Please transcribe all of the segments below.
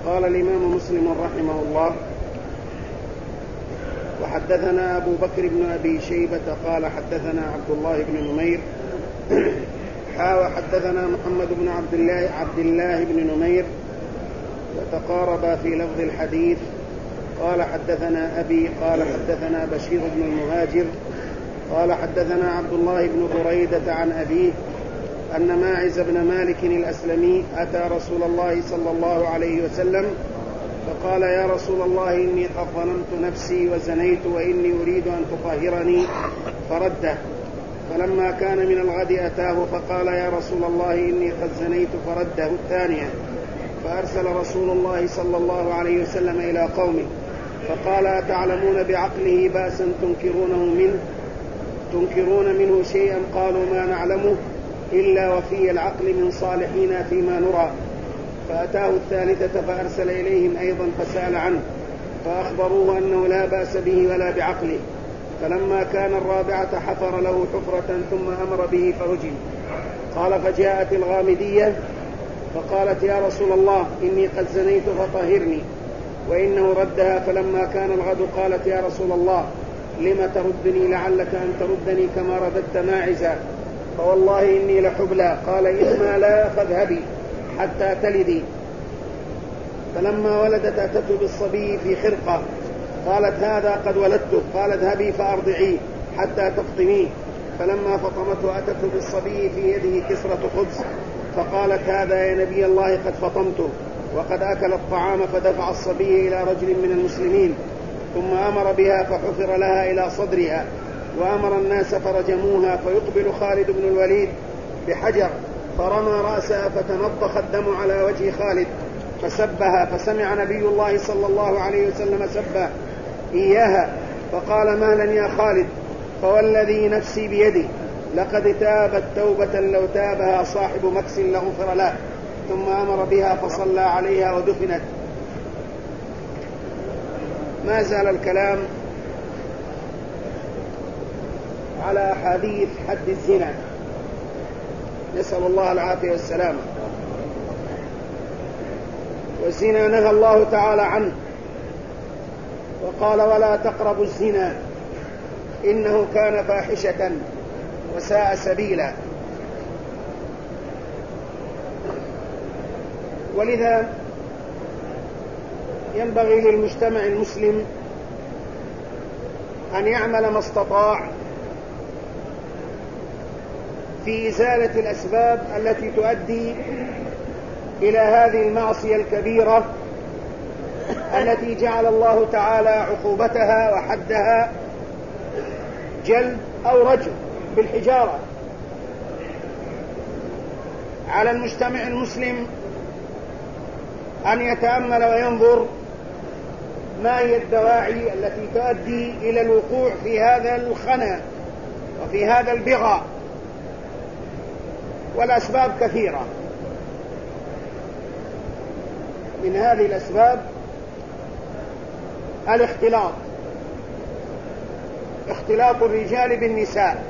قال الإمام مسلم رحمه الله: وحدثنا أبو بكر بن أبي شيبة قال حدثنا عبد الله بن نمير وحدثنا محمد بن عبد الله بن نمير وتقاربا في لفظ الحديث. قال حدثنا أبي قال حدثنا بشير بن المهاجر قال حدثنا عبد الله بن بريدة عن أبيه أن ماعز بن مالك الأسلمي أتى رسول الله صلى الله عليه وسلم فقال: يا رسول الله، إني قد ظلمت نفسي وزنيت وإني أريد أن تطهرني، فرده. فلما كان من الغد أتاه فقال: يا رسول الله، إني قد زنيت، فرده الثانية. فأرسل رسول الله صلى الله عليه وسلم إلى قومه فقال: أتعلمون بعقله بأسا تنكرون منه شيئا؟ قالوا: ما نعلمه إلا وفي العقل من صالحين فيما نرى. فأتاه الثالثة فأرسل إليهم أيضا فسأل عنه فأخبروه أنه لا بأس به ولا بعقله. فلما كان الرابعة حفر له حفرة ثم أمر به فرجم. قال: فجاءت الغامدية فقالت: يا رسول الله، إني قد زنيت فطهرني، وإنه ردها. فلما كان الغد قالت: يا رسول الله، لم تردني؟ لعلك أن تردني كما رددت ماعزا، فوالله إني لحبلى. قال: إما لا فاذهبي حتى تلدي. فلما ولدت أتته بالصبي في خرقة قالت: هذا قد ولدته. قال: اذهبي فأرضعيه حتى تفطميه. فلما فطمته أتته بالصبي في يده كسرة خبز فقالت: هذا يا نبي الله قد فطمته وقد أكل الطعام. فدفع الصبي إلى رجل من المسلمين ثم أمر بها فحفر لها إلى صدرها وأمر الناس فرجموها. فيقبل خالد بن الوليد بحجر فرمى رأسها فتنضخ الدم على وجه خالد فسبها. فسمع نبي الله صلى الله عليه وسلم سبه إياها فقال: مالا يا خالد؟ فوالذي نفسي بيده لقد تابت توبة لو تابها صاحب مكس لغفر له. ثم أمر بها فصلى عليها ودفنت. ما زال الكلام على أحاديث حد الزنا، نسأل الله العافية والسلامة. والزنا نهى الله تعالى عنه وقال: ولا تقربوا الزنا إنه كان فاحشة وساء سبيلا. ولذا ينبغي للمجتمع المسلم أن يعمل ما استطاع في إزالة الأسباب التي تؤدي إلى هذه المعصية الكبيرة التي جعل الله تعالى عقوبتها وحدها جلد أو رجم بالحجارة. على المجتمع المسلم أن يتأمل وينظر ما هي الدواعي التي تؤدي إلى الوقوع في هذا الخنا وفي هذا البغى، والأسباب كثيرة. من هذه الأسباب اختلاط الرجال بالنساء،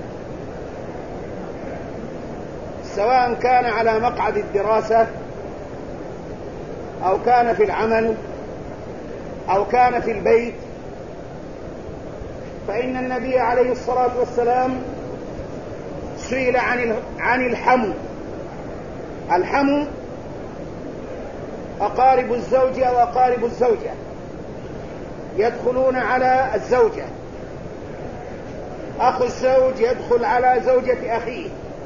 سواء كان على مقعد الدراسة أو كان في العمل أو كان في البيت. فإن النبي عليه الصلاة والسلام سئل عن الحمو. الحمو أقارب الزوج أو أقارب الزوجة يدخلون على الزوجة، أخو الزوج يدخل على زوجة أخيه،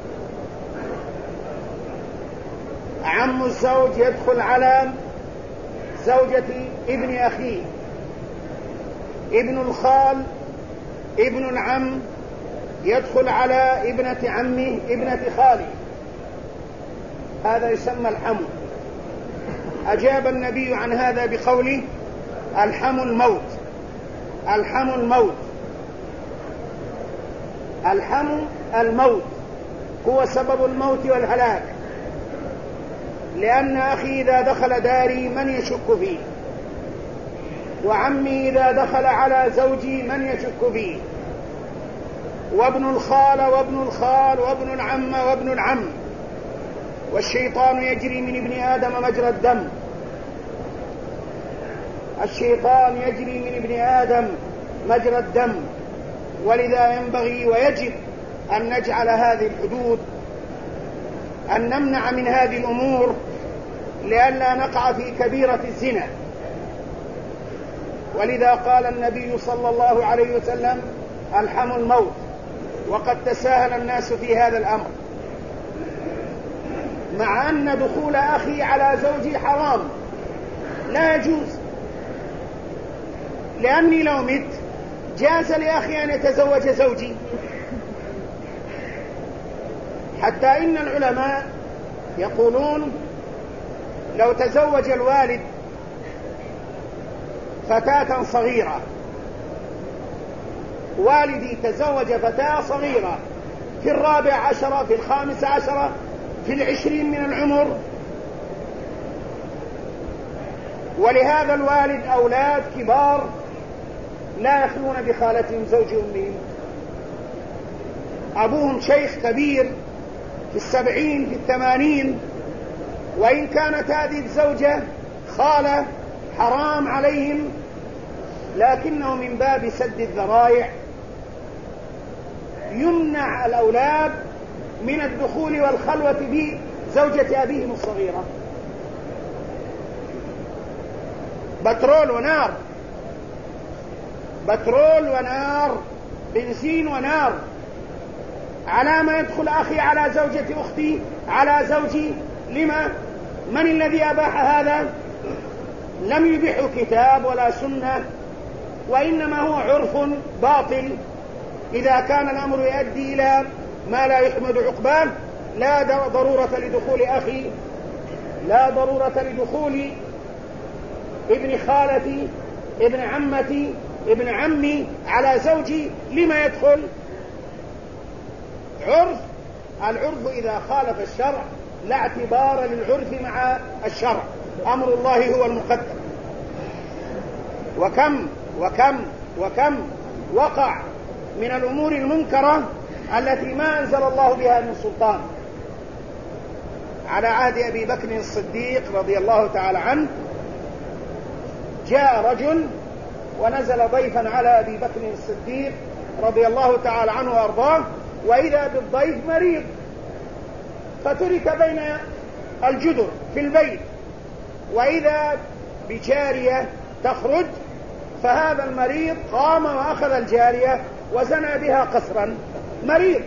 عم الزوج يدخل على زوجة ابن أخيه، ابن الخال ابن العم يدخل على ابنة عمه ابنة خاله. هذا يسمى الحمو. أجاب النبي عن هذا بقوله: الحمو الموت. الحمو الموت. الحمو الموت هو سبب الموت والهلاك، لأن أخي إذا دخل داري من يشك فيه، وعمي إذا دخل على زوجي من يشك فيه، وابن الخال وابن الخال وابن العم وابن العم، والشيطان يجري من ابن آدم مجرى الدم. الشيطان يجري من ابن آدم مجرى الدم، ولذا ينبغي ويجب أن نجعل هذه الحدود، أن نمنع من هذه الأمور لئلا نقع في كبيرة الزنا. ولذا قال النبي صلى الله عليه وسلم: الحم الموت. وقد تساهل الناس في هذا الأمر، مع أن دخول أخي على زوجي حرام لا يجوز، لأني لو مت جاز لأخي أن يتزوج زوجي. حتى إن العلماء يقولون: لو تزوج الوالد فتاة صغيرة، والدي تزوج فتاة صغيرة في 14 في 15 في 20 من العمر، ولهذا الوالد أولاد كبار لا يخلون بخالتهم زوج أمهم، أبوهم شيخ كبير في 70 في 80، وإن كانت هذه الزوجة خالة حرام عليهم، لكنه من باب سد الذرائع يمنع الأولاد من الدخول والخلوة بزوجة أبيهم الصغيرة. بترول ونار، بترول ونار، بنزين ونار، على ما يدخل أخي على زوجة أختي على زوجي؟ لما؟ من الذي أباح هذا؟ لم يبيحه كتاب ولا سنة، وإنما هو عرف باطل. إذا كان الأمر يؤدي إلى ما لا يحمد عقباه لا ضرورة لدخول أخي، لا ضرورة لدخول ابن خالتي، ابن عمتي، ابن عمي على زوجي. لما يدخل؟ عرف. العرف إذا خالف الشرع لا اعتبار للعرف مع الشرع، أمر الله هو المقدم. وكم وكم وكم وقع من الأمور المنكرة التي ما أنزل الله بها من سلطان. على عهد أبي بكر الصديق رضي الله تعالى عنه جاء رجل ونزل ضيفا على أبي بكر الصديق رضي الله تعالى عنه وأرضاه، وإذا بالضيف مريض، فترك بين الجدر في البيت، وإذا بجارية تخرج، فهذا المريض قام وأخذ الجارية وزنى بها قسرا. مريض،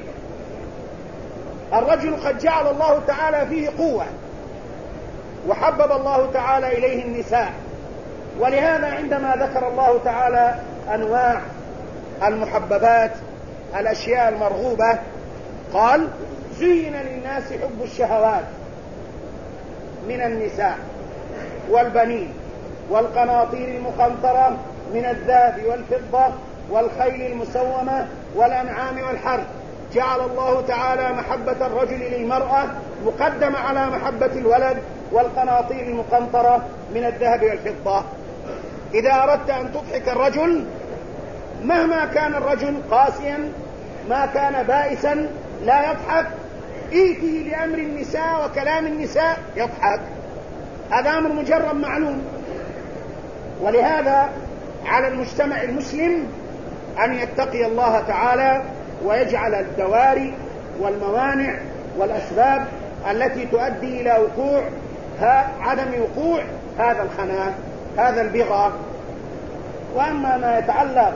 الرجل قد جعل الله تعالى فيه قوة، وحبب الله تعالى إليه النساء، ولهذا عندما ذكر الله تعالى أنواع المحببات، الأشياء المرغوبة، قال: زين للناس حب الشهوات من النساء والبنين والقناطير المقنطرة من الذهب والفضة والخيل المسومة والأنعام والحرث. جعل الله تعالى محبة الرجل للمرأة مقدمة على محبة الولد والقناطير المقنطرة من الذهب والفضة. إذا أردت أن تضحك الرجل، مهما كان الرجل قاسيا، ما كان بائسا، لا يضحك، إيته لأمر النساء وكلام النساء يضحك. هذا أمر مجرد معلوم. ولهذا على المجتمع المسلم أن يتقي الله تعالى ويجعل الدواري والموانع والأسباب التي تؤدي إلى وقوع عدم وقوع هذا الخناق، هذا البغى. وأما ما يتعلق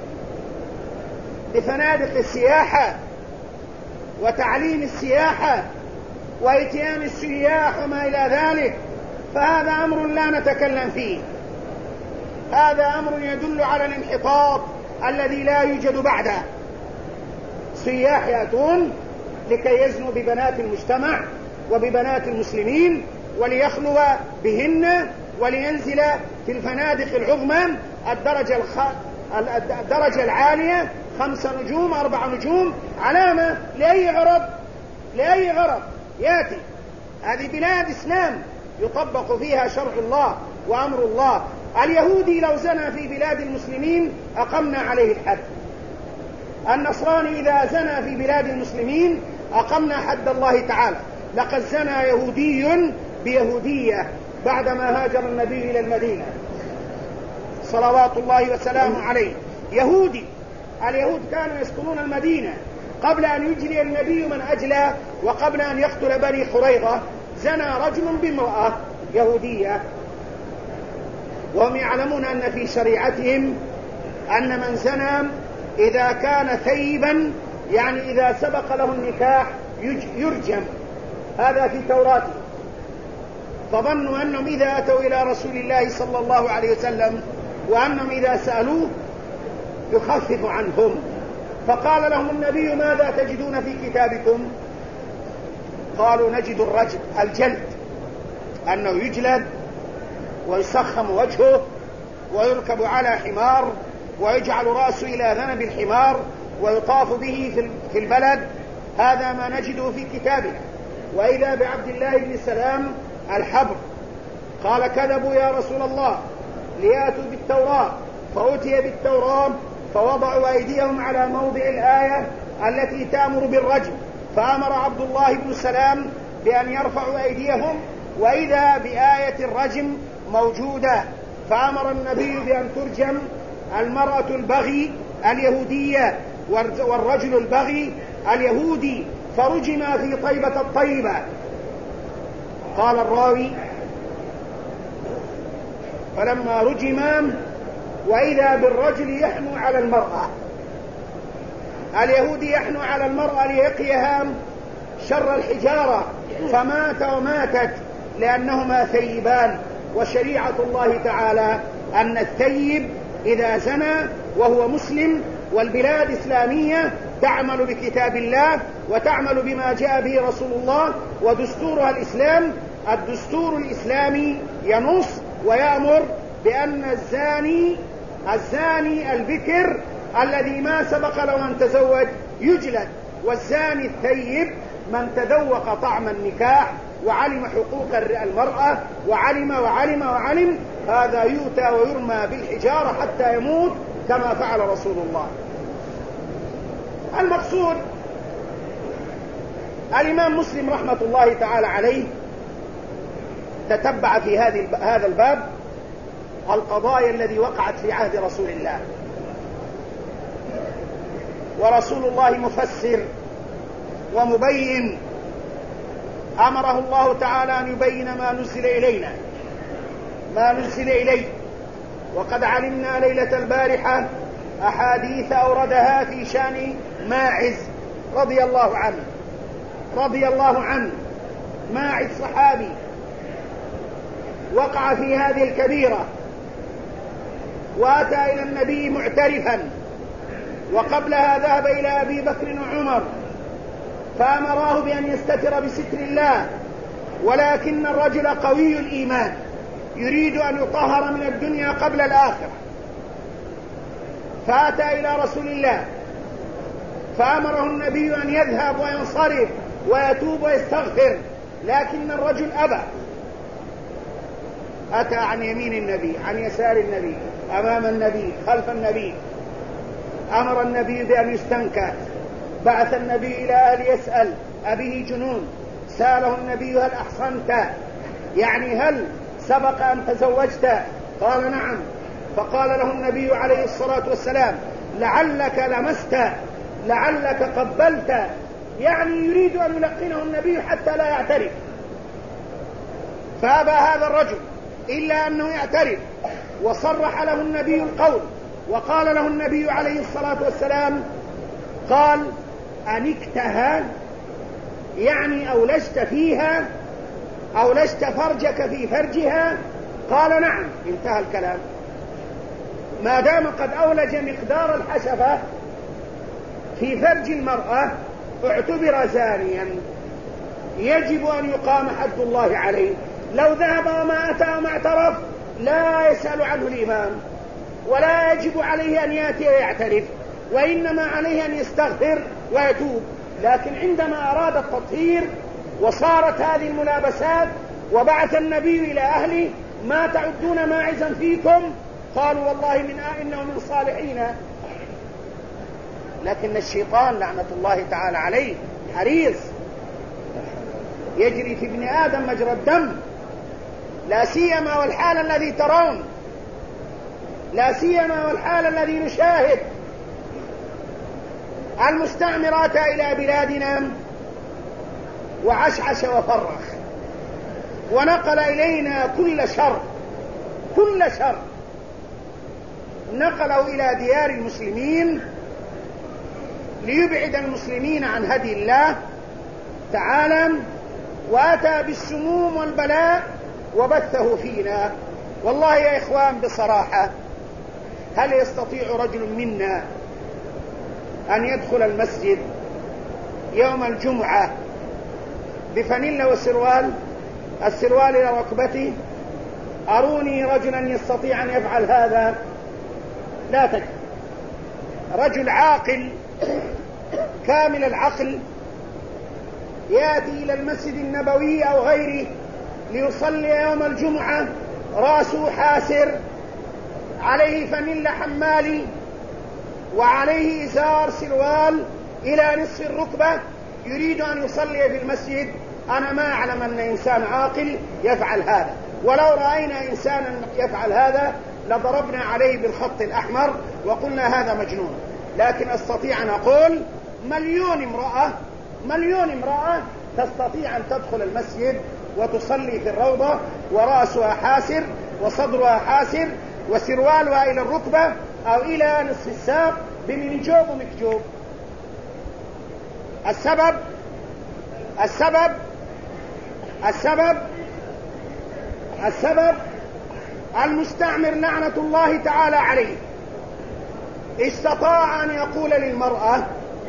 بفنادق السياحة وتعليم السياحة وإتيان السياح وما إلى ذلك، فهذا أمر لا نتكلم فيه. هذا أمر يدل على الانحطاط الذي لا يوجد بعده. سياح يأتون لكي يزنوا ببنات المجتمع وببنات المسلمين، وليخلو بهن، ولينزل في الفنادق العظمى الدرجة العالية 5 نجوم 4 نجوم. علامة لأي غرض يأتي؟ هذه بلاد إسلام يطبق فيها شرع الله وأمر الله. اليهودي لو زنى في بلاد المسلمين أقمنا عليه الحد. النصراني إذا زنى في بلاد المسلمين أقمنا حد الله تعالى. لقد زنى يهودي بيهودية بعدما هاجر النبي إلى المدينة، صلوات الله وسلامه عليه يهودي. اليهود كانوا يسكنون المدينة قبل أن يجري النبي من أجله، وقبل أن يقتل بني قريظة زنى رجل بامرأة يهودية، وهم يعلمون أن في شريعتهم أن من زنى إذا كان ثيبا، يعني إذا سبق له النكاح يرجم، هذا في توراته. فظنوا أنهم إذا أتوا إلى رسول الله صلى الله عليه وسلم وأنهم إذا سألوه يخفف عنهم، فقال لهم النبي: ماذا تجدون في كتابكم؟ قالوا: نجد الرجل، الجلد، أنه يجلد ويسخم وجهه ويركب على حمار ويجعل رأسه إلى ذنب الحمار ويطاف به في البلد، هذا ما نجده في كتابنا. وإذا بعبد الله بن سلام الحبر قال: كذبوا يا رسول الله ليأتوا بالتوراة، فأتي بالتوراة فوضعوا أيديهم على موضع الآية التي تأمر بالرجم، فأمر عبد الله بن سلام بأن يرفعوا أيديهم، وإذا بآية الرجم موجودة، فأمر النبي بأن ترجم المرأة البغي اليهودية والرجل البغي اليهودي، فرجم في طيبة الطيبة. قال الراوي: فلما رجما وإذا بالرجل يحنو على المرأة، اليهودي يحنو على المرأة ليقيها شر الحجارة، فمات وماتت لأنهما ثيبان. وشريعة الله تعالى أن الثيب إذا زنى وهو مسلم والبلاد إسلامية تعمل بكتاب الله وتعمل بما جاء به رسول الله ودستورها الإسلام، الدستور الإسلامي ينص ويأمر بأن الزاني البكر الذي ما سبق له أن تزوج يجلد، والزاني الثيب من تذوق طعم النكاح وعلم حقوق المرأة وعلم هذا يؤتى ويرمى بالحجارة حتى يموت كما فعل رسول الله. المقصود الإمام مسلم رحمة الله تعالى عليه تتبع في هذا الباب القضايا الذي وقعت في عهد رسول الله، ورسول الله مفسر ومبين، أمره الله تعالى أن يبين ما نزل إليه. وقد علمنا ليلة البارحة أحاديث أوردها في شأن ماعز رضي الله عنه. ماعز صحابي وقع في هذه الكبيرة، وأتى إلى النبي معترفا، وقبلها ذهب إلى أبي بكر وعمر فأمراه بأن يستتر بستر الله، ولكن الرجل قوي الإيمان يريد أن يطهر من الدنيا قبل الآخرة، فأتى إلى رسول الله فأمره النبي أن يذهب وينصرف ويتوب ويستغفر، لكن الرجل أبى. أتى عن يمين النبي، عن يسار النبي، أمام النبي، خلف النبي. أمر النبي بأن يستنكى، بعث النبي إلى أهل يسأل: أبيه جنون؟ سأله النبي: هل أحصنت؟ يعني هل سبق أن تزوجت؟ قال: نعم. فقال له النبي عليه الصلاة والسلام: لعلك لمست، لعلك قبلت، يعني يريد أن يلقنه النبي حتى لا يعترف. فأبى هذا الرجل إلا أنه يعترف، وصرح له النبي القول، وقال له النبي عليه الصلاة والسلام: قال: أنكتها، يعني أولجت فيها، أولجت فرجك في فرجها؟ قال: نعم. انتهى الكلام. ما دام قد أولج مقدار الحشفة في فرج المرأة اعتبر زانيا، يجب أن يقام حد الله عليه. لو ذهب وما أتى وما اعترف لا يسأل عنه الإمام، ولا يجب عليه أن يأتي ويعترف، وإنما عليه أن يستغفر ويتوب. لكن عندما أراد التطهير وصارت هذه الملابسات وبعث النبي إلى أهله: ما تعدون ماعزا فيكم؟ قالوا: والله إنه من صالحين. لكن الشيطان لعنة الله تعالى عليه حريص، يجري في ابن آدم مجرى الدم، لا سيما والحال الذي ترون. لا سيما والحال الذي نشاهد المستعمرات إلى بلادنا وعشعش وفرخ ونقل إلينا كل شر، كل شر نقلوا إلى ديار المسلمين ليبعد المسلمين عن هدي الله تعالى، وأتى بالسموم والبلاء وبثه فينا. والله يا إخوان بصراحة، هل يستطيع رجل منا أن يدخل المسجد يوم الجمعة بفانيلا وسروال، السروال إلى ركبته؟ أروني رجلا يستطيع أن يفعل هذا. لا تكفي. رجل عاقل كامل العقل يأتي إلى المسجد النبوي أو غيره ليصلي يوم الجمعة، رأسه حاسر، عليه فانيلا حمالي، وعليه إزار سروال إلى نصف الركبة، يريد أن يصلي في المسجد. أنا ما أعلم أن إنسان عاقل يفعل هذا، ولو رأينا إنسانا يفعل هذا لضربنا عليه بالخط الأحمر وقلنا هذا مجنون. لكن أستطيع أن أقول مليون امرأة تستطيع أن تدخل المسجد وتصلي في الروضة ورأسها حاسر وصدرها حاسر وسروالها إلى الركبة أو إلى نصف الساق بمنجوب ومكجوب. السبب المستعمر لعنة الله تعالى عليه استطاع أن يقول للمرأة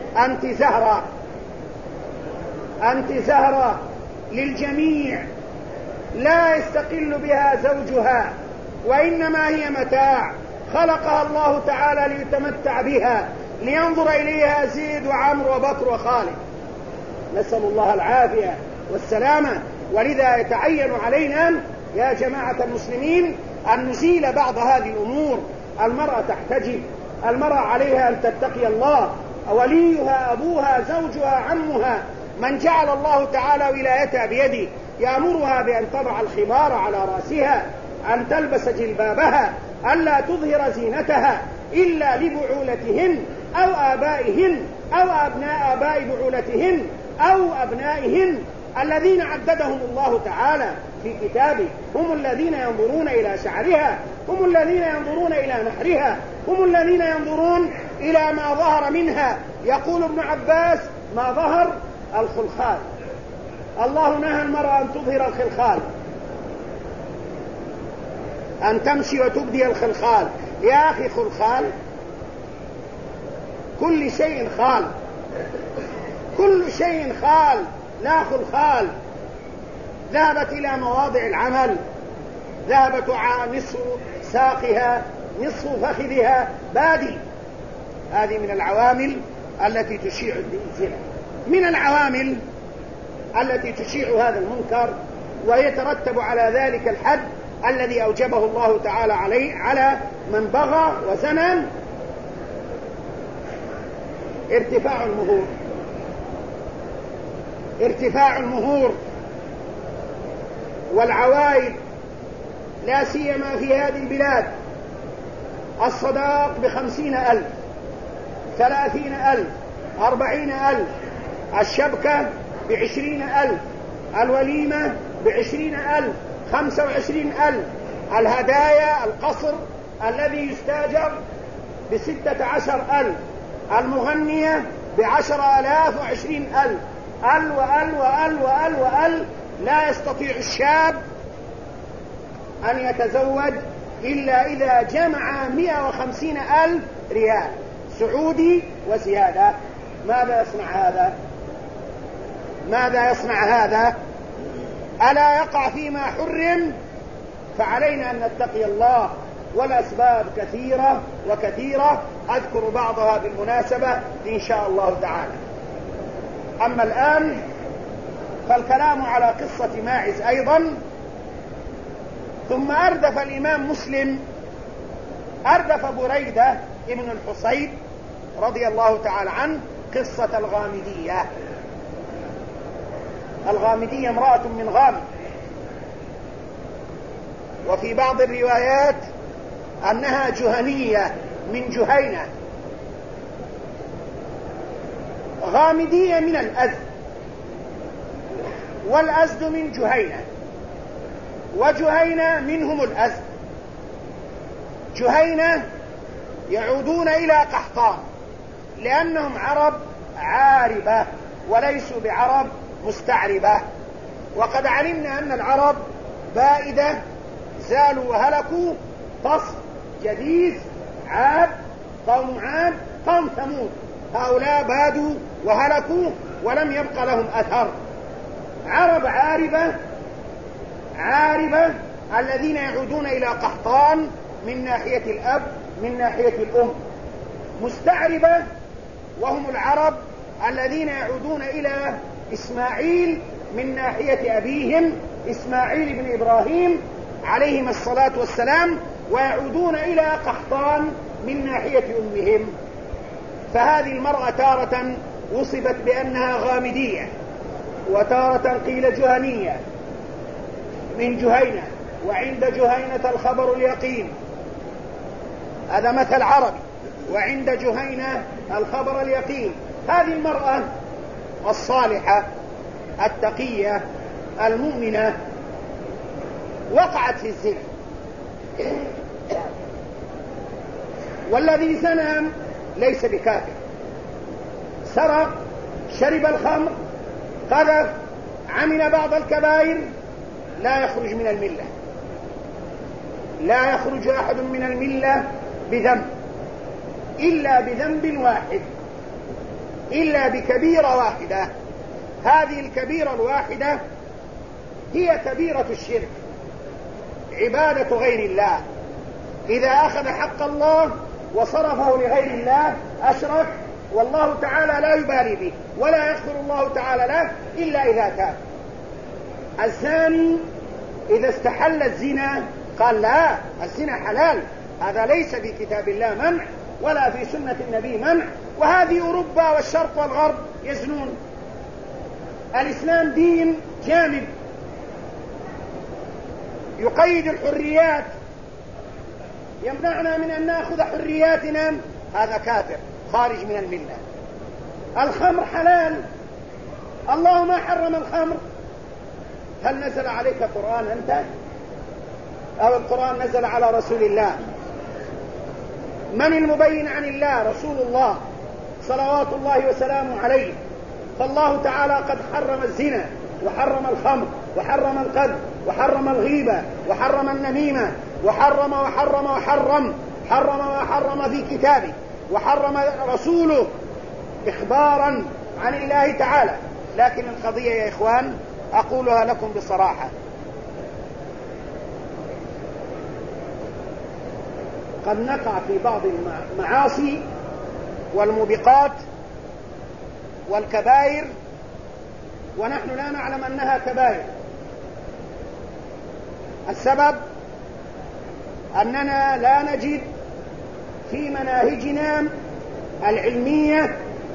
أنت زهرة للجميع، لا يستقل بها زوجها، وإنما هي متاع خلقها الله تعالى ليتمتع بها، لينظر إليها زيد وعمر وبكر وخالد. نسأل الله العافية والسلامة. ولذا يتعين علينا يا جماعة المسلمين أن نزيل بعض هذه الأمور. المرأة تحتجب، المرأة عليها أن تتقي الله، وليها أبوها زوجها عمها، من جعل الله تعالى ولايتها بيده، يأمرها بأن تضع الخمار على رأسها، أن تلبس جلبابها، ألا تظهر زينتها إلا لبعولتهن أو آبائهن أو أبناء آباء بعولتهن أو أبنائهن الذين عددهم الله تعالى في كتابه. هم الذين ينظرون إلى شعرها، هم الذين ينظرون إلى نحرها، هم الذين ينظرون إلى ما ظهر منها. يقول ابن عباس: ما ظهر الخلخال. الله نهى المرأة أن تظهر الخلخال، أن تمشي وتبدي الخلخال. يا أخي خلخال كل شيء خال، كل شيء خال، لا خلخال. ذهبت إلى مواضع العمل، ذهبت نصف ساقها نصف فخذها بادي. هذه من العوامل التي تشيع الزنا، من العوامل التي تشيع هذا المنكر، ويترتب على ذلك الحد الذي أوجبه الله تعالى على من بغى وزنى. ارتفاع المهور والعوائد، لا سيما في هذه البلاد. الصداق ب50,000، 30,000، 40,000، الشبكة ب20,000، الوليمة ب20,000، 25,000، الهدايا القصر الذي يستاجر ب16,000، المغنية ب10,000 و20,000، وأل. لا يستطيع الشاب أن يتزوج إلا إذا جمع 150,000 ريال سعودي وزيادة. ماذا يصنع هذا؟ ألا يقع فيما حرم؟ فعلينا أن نتقي الله. والأسباب كثيرة وكثيرة، أذكر بعضها بالمناسبة إن شاء الله تعالى. أما الآن فالكلام على قصة ماعز أيضا. ثم أردف الإمام مسلم، أردف بريدة ابن الحصيب رضي الله تعالى عنه قصة الغامدية. الغامدية امرأة من غامد، وفي بعض الروايات أنها جهنية من جهينة، غامدية من الأزد، والأزد من جهينة، وجهينة منهم الأزد. جهينة يعودون إلى قحطان لأنهم عرب عاربة وليسوا بعرب مستعربة. وقد علمنا أن العرب بائدة، زالوا وهلكوا، فصل، جديث، عاد، قوم عاد، قوم ثمود، هؤلاء بادوا وهلكوا ولم يبق لهم أثر. عرب عاربة الذين يعودون إلى قحطان من ناحية الأب من ناحية الأم. مستعربة وهم العرب الذين يعودون إلى إسماعيل من ناحية أبيهم إسماعيل بن إبراهيم عليهم الصلاة والسلام، ويعودون إلى قحطان من ناحية أمهم. فهذه المرأة تارة وصفت بأنها غامدية، وتارة قيل جهنية من جهينة، وعند جهينة الخبر اليقين، هذا مثل عربي، وعند جهينة الخبر اليقين. هذه المرأة الصالحة التقية المؤمنة وقعت في الزنا، والذي زنى ليس بكافر، سرق، شرب الخمر، قذف، عمل بعض الكبائر، لا يخرج من الملة. لا يخرج أحد من الملة بذنب إلا بذنب واحد، إلا بكبيرة واحدة. هذه الكبيرة الواحدة هي كبيرة الشرك، عبادة غير الله. إذا أخذ حق الله وصرفه لغير الله أشرك، والله تعالى لا يبالي به، ولا يغفر الله تعالى له إلا إذا تاب. الزاني إذا استحل الزنا قال لا، الزنا حلال، هذا ليس في كتاب الله منع ولا في سنة النبي منع، وهذه أوروبا والشرق والغرب يزنون. الإسلام دين جامد يقيد الحريات، يمنعنا من أن نأخذ حرياتنا، هذا كافر خارج من الملة. الخمر حلال، الله ما حرم الخمر. هل نزل عليك قرآن أنت؟ أو القرآن نزل على رسول الله؟ من المبين عن الله؟ رسول الله صلوات الله وسلامه عليه. فالله تعالى قد حرم الزنا، وحرم الخمر، وحرم القذف، وحرم الغيبة، وحرم النميمة، وحرم وحرم وحرم، حرم وحرم في كتابه، وحرم رسوله إخبارا عن الله تعالى. لكن القضية يا إخوان أقولها لكم بصراحة، قد نقع في بعض المعاصي والموبقات والكبائر ونحن لا نعلم أنها كبائر. السبب أننا لا نجد في مناهجنا العلمية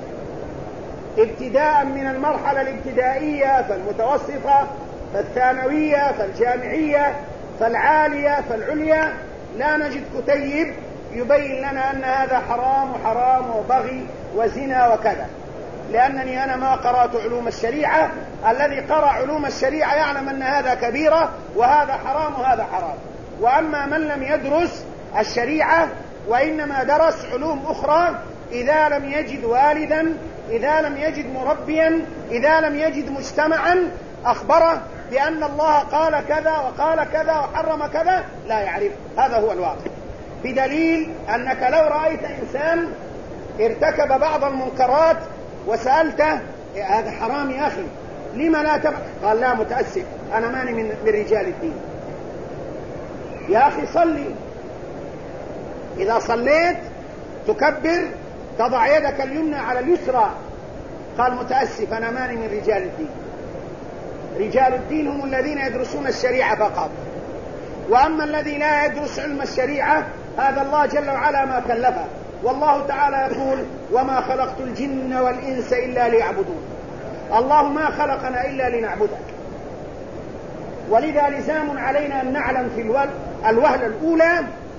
ابتداء من المرحلة الابتدائية فالمتوسطة فالثانوية فالجامعية فالعالية فالعليا، لا نجد كتيب يبين لنا أن هذا حرام وحرام وبغي وزنا وكذا. لأنني أنا ما قرأت علوم الشريعة، الذي قرأ علوم الشريعة يعلم أن هذا كبيرة وهذا حرام وهذا حرام. وأما من لم يدرس الشريعة وإنما درس علوم أخرى، إذا لم يجد والدا، إذا لم يجد مربيا، إذا لم يجد مجتمعا أخبره بأن الله قال كذا وقال كذا وحرم كذا، لا يعرف. هذا هو الواقع. بدليل أنك لو رأيت إنسان ارتكب بعض المنكرات وسألته هذا حرام يا أخي لما لا تفعل؟ قال لا متأسف أنا ماني من رجال الدين. يا أخي صلي، إذا صليت تكبر تضع يدك اليمنى على اليسرى. قال متأسف أنا ماني من رجال الدين. رجال الدين هم الذين يدرسون الشريعة فقط، وأما الذي لا يدرس علم الشريعة هذا الله جل وعلا ما كلفه. والله تعالى يقول وما خلقت الجن والإنس إلا ليعبدون. الله ما خلقنا إلا لنعبده، ولذا لزام علينا أن نعلم في الوهلة الأولى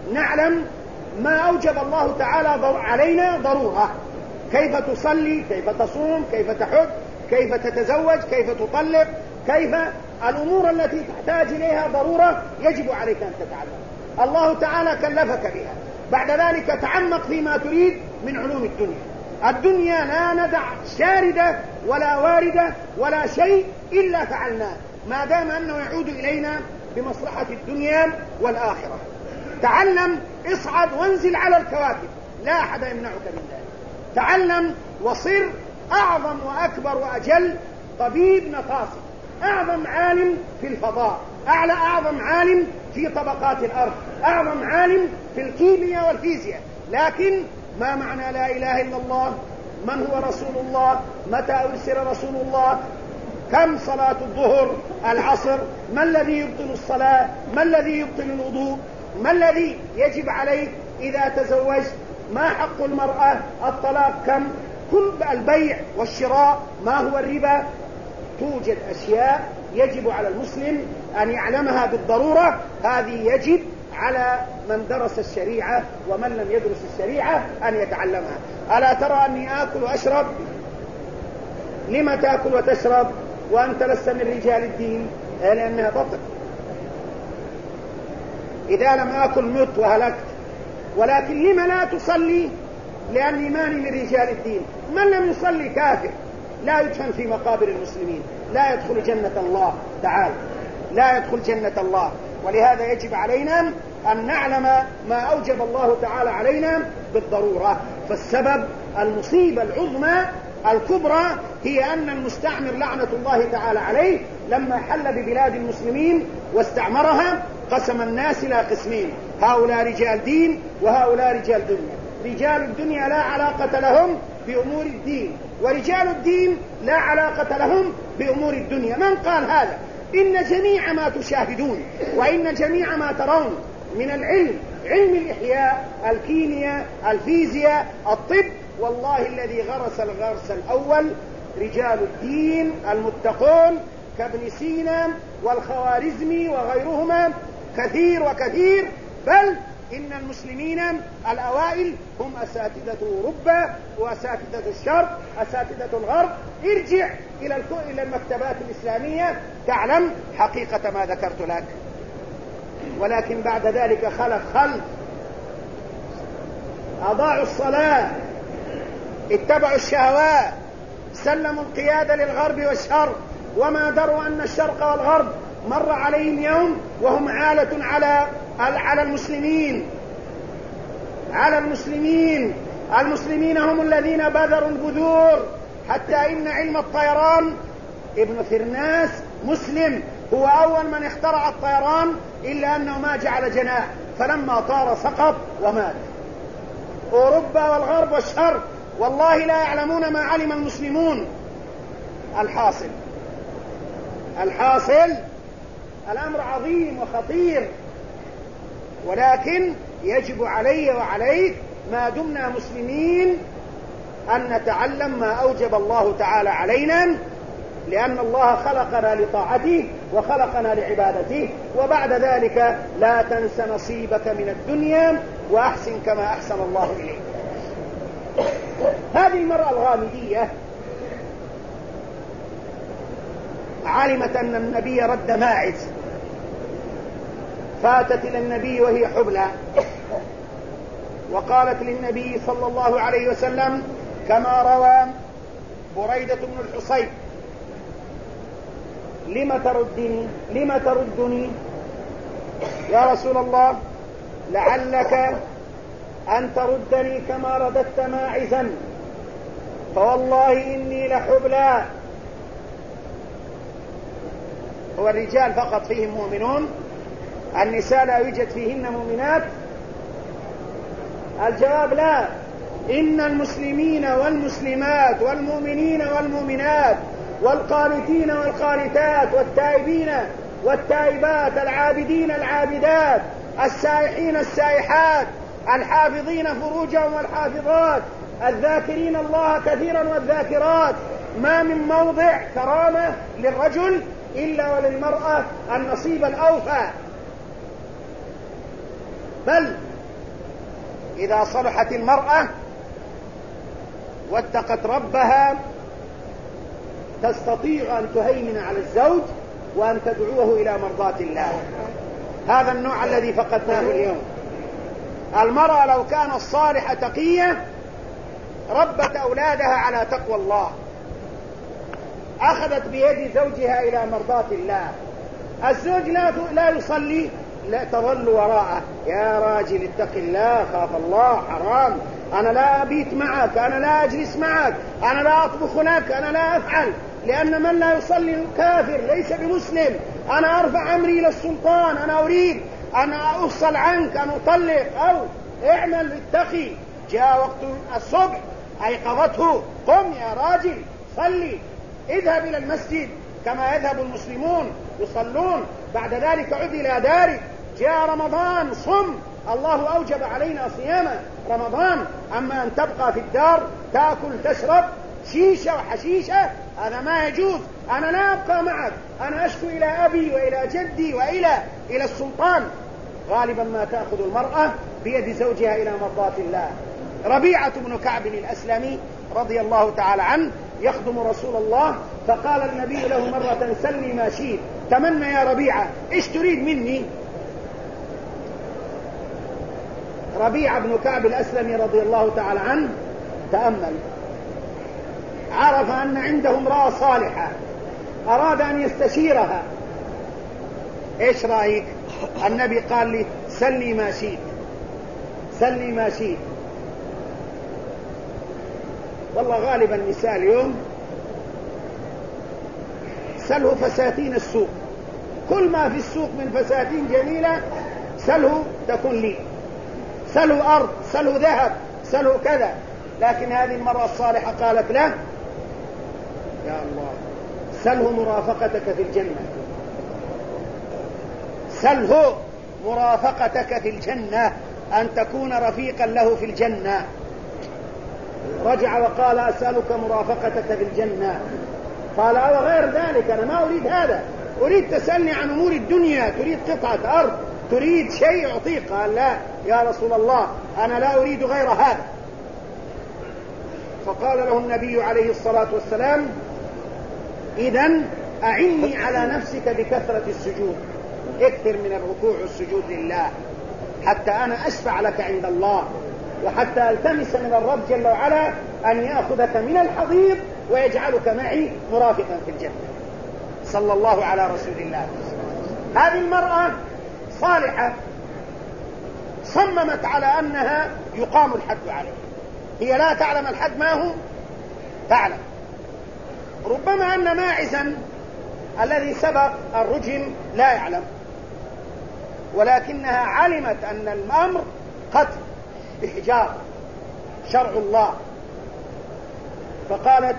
نعلم ما أوجب الله تعالى علينا ضرورة: كيف تصلي، كيف تصوم، كيف تحج، كيف تتزوج، كيف تطلق، كيف الأمور التي تحتاج إليها ضرورة يجب عليك أن تتعلم. الله تعالى كلفك بها. بعد ذلك تعمق فيما تريد من علوم الدنيا. الدنيا لا ندع شاردة ولا واردة ولا شيء إلا فعلناه، ما دام أنه يعود إلينا بمصلحة الدنيا والآخرة. تعلم، اصعد وانزل على الكواكب، لا أحد يمنعك من ذلك. تعلم وصر أعظم وأكبر وأجل طبيب نفاصي، أعظم عالم في الفضاء، أعظم عالم في طبقات الأرض، أعظم عالم في الكيمياء والفيزياء. لكن ما معنى لا إله إلا الله؟ من هو رسول الله؟ متى أرسل رسول الله؟ كم صلاة الظهر، العصر؟ ما الذي يبطل الصلاة؟ ما الذي يبطل الوضوء؟ ما الذي يجب عليك إذا تزوجت؟ ما حق المرأة؟ الطلاق كم؟ كل البيع والشراء، ما هو الربا؟ توجد أشياء يجب على المسلم أن يعلمها بالضرورة. هذه يجب على من درس الشريعة، ومن لم يدرس الشريعة أن يتعلمها. ألا ترى أني آكل وأشرب؟ لما تأكل وتشرب وأنت لست من رجال الدين؟ لأنها بطل. إذا لم آكل مت وهلكت. ولكن لما لا تصلي؟ لأني ماني من رجال الدين. من لم يصلي كافر، لا يدفن في مقابر المسلمين، لا يدخل جنة الله تعالى، لا يدخل جنة الله. ولهذا يجب علينا أن نعلم ما أوجب الله تعالى علينا بالضرورة. فالسبب المصيبة العظمى الكبرى هي أن المستعمر لعنة الله تعالى عليه لما حل ببلاد المسلمين واستعمرها قسم الناس إلى قسمين: هؤلاء رجال دين وهؤلاء رجال دنيا. رجال الدنيا لا علاقة لهم بأمور الدين، ورجال الدين لا علاقة لهم بأمور الدنيا. من قال هذا؟ إن جميع ما تشاهدون وإن جميع ما ترون من العلم، علم الإحياء، الكيمياء، الفيزياء، الطب، والله الذي غرس الغرس الأول رجال الدين المتقون كابن سينا والخوارزمي وغيرهما كثير وكثير. بل إن المسلمين الأوائل هم أساتذة أوروبا وأساتذة الشرق، أساتذة الغرب. ارجع إلى المكتبات الإسلامية تعلم حقيقة ما ذكرت لك. ولكن بعد ذلك خلف أضاعوا الصلاة، اتبعوا الشهوات، سلموا القيادة للغرب والشرق، وما دروا أن الشرق والغرب مر عليهم يوم وهم عالة على المسلمين. المسلمين هم الذين بذروا البذور، حتى إن علم الطيران ابن فرناس مسلم، هو أول من اخترع الطيران، إلا أنه ما جعل جناح، فلما طار سقط ومات. أوروبا والغرب والشرق والله لا يعلمون ما علم المسلمون. الحاصل الأمر عظيم وخطير، ولكن يجب علي وعليك ما دمنا مسلمين أن نتعلم ما أوجب الله تعالى علينا، لأن الله خلقنا لطاعته وخلقنا لعبادته. وبعد ذلك لا تنس نصيبك من الدنيا وأحسن كما أحسن الله إليك. هذه المرأة الغامدية علمت أن النبي رد ماعز، فاتت إلى النبي وهي حبلى، وقالت للنبي صلى الله عليه وسلم كما روى بريدة بن الحصيب: لم تردني يا رسول الله؟ لعلك أن تردني كما رددت ماعزا، فوالله إني لحبلى. هو الرجال فقط فيهم مؤمنون؟ النساء لا يوجد فيهن مؤمنات؟ الجواب لا. إن المسلمين والمسلمات والمؤمنين والمؤمنات والقانتين والقانتات والتائبين والتائبات العابدين العابدات السائحين السائحات الحافظين فروجهم والحافظات الذاكرين الله كثيرا والذاكرات، ما من موضع كرامة للرجل إلا وللمرأة النصيب الأوفى. بل إذا صلحت المرأة واتقت ربها تستطيع أن تهيمن على الزوج وأن تدعوه إلى مرضاة الله. هذا النوع الذي فقدناه اليوم. المرأة لو كانت صالحة تقية ربت أولادها على تقوى الله، أخذت بيد زوجها إلى مرضاة الله. الزوج لا يصلي، لا تظل وراءه: يا راجل اتق الله، خاف الله، حرام، أنا لا أبيت معك، أنا لا أجلس معك، أنا لا أطبخ لك، أنا لا أفعل، لأن من لا يصلي كافر ليس بمسلم. أنا أرفع أمري إلى السلطان، أنا أريد أن أفصل عنك، أن أطلق، أو اعمل اتقي. جاء وقت الصبح أيقظته: قم يا راجل صلي، اذهب إلى المسجد كما يذهب المسلمون يصلون، بعد ذلك عد إلى دارك. جاء رمضان، صم، الله أوجب علينا صيام رمضان. أما أن تبقى في الدار تأكل تشرب شيشة وحشيشة هذا ما يجوز. أنا لا أبقى معك، أنا أشكو إلى أبي وإلى جدي وإلى السلطان. غالبا ما تأخذ المرأة بيد زوجها إلى مرضاة الله. ربيعة بن كعب الأسلمي رضي الله تعالى عنه يخدم رسول الله، فقال النبي له مرة: سلني ما شئت، تمنى يا ربيعة، إيش تريد مني؟ ربيعة بن كعب الأسلمي رضي الله تعالى عنه تأمل، عرف أن عنده امرأة صالحة، أراد أن يستشيرها: إيش رأيك؟ النبي قال لي: سلني ما شئت، سلني ما شئت. والله غالبا النساء اليوم سله فساتين السوق، كل ما في السوق من فساتين جميلة سله تكون لي، سله أرض، سله ذهب، سله كذا. لكن هذه المرأة الصالحة قالت له: يا الله، سله مرافقتك في الجنة، سله مرافقتك في الجنة، أن تكون رفيقا له في الجنة. رجع وقال: أسألك مرافقتك في الجنة. قال: أو غير ذلك، أنا ما أريد هذا، أريد تسألني عن أمور الدنيا، تريد قطعة أرض، تريد شيء أعطيك. قال: لا يا رسول الله، أنا لا أريد غير هذا. فقال له النبي عليه الصلاة والسلام: إذن أعني على نفسك بكثرة السجود، اكثر من الركوع والسجود لله، حتى أنا أشفع لك عند الله، وحتى ألتمس من الرب جل وعلا أن يأخذك من الحضيض ويجعلك معي مرافقا في الجنة. صلى الله على رسول الله. هذه المرأة صالحة صممت على أنها يقام الحد عليه. هي لا تعلم الحد ما هو، تعلم ربما أن ماعزا الذي سبق الرجم لا يعلم، ولكنها علمت أن الأمر قتل بحجار شرع الله، فقالت: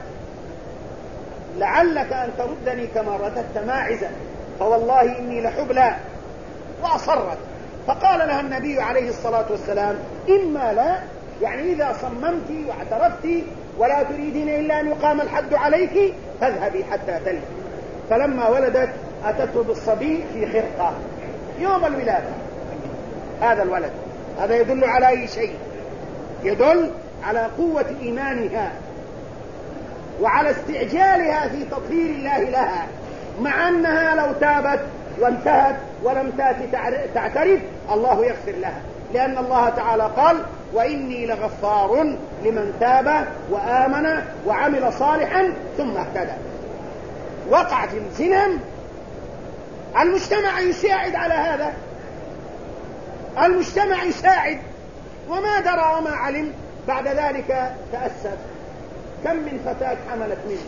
لعلك أن تردني كما رددت ماعزا، فوالله إني لحبلى. وأصرت. فقال لها النبي عليه الصلاة والسلام: إما لا، يعني إذا صممت واعترفت ولا تريدين إلا أن يقام الحد عليك فاذهبي حتى تلد. فلما ولدت أتته بالصبي في خرقة يوم الولادة. هذا الولد، هذا يدل على أي شيء؟ يدل على قوة إيمانها وعلى استعجالها في تطهير الله لها، مع أنها لو تابت وانتهت ولم تأتي تعترف الله يغفر لها، لأن الله تعالى قال: وإني لغفار لمن تاب وآمن وعمل صالحا ثم اهتدى. وقعت الزنا، المجتمع يساعد على هذا، المجتمع يساعد، وما درى وما علم. بعد ذلك تأسف. كم من فتاة حملت منه،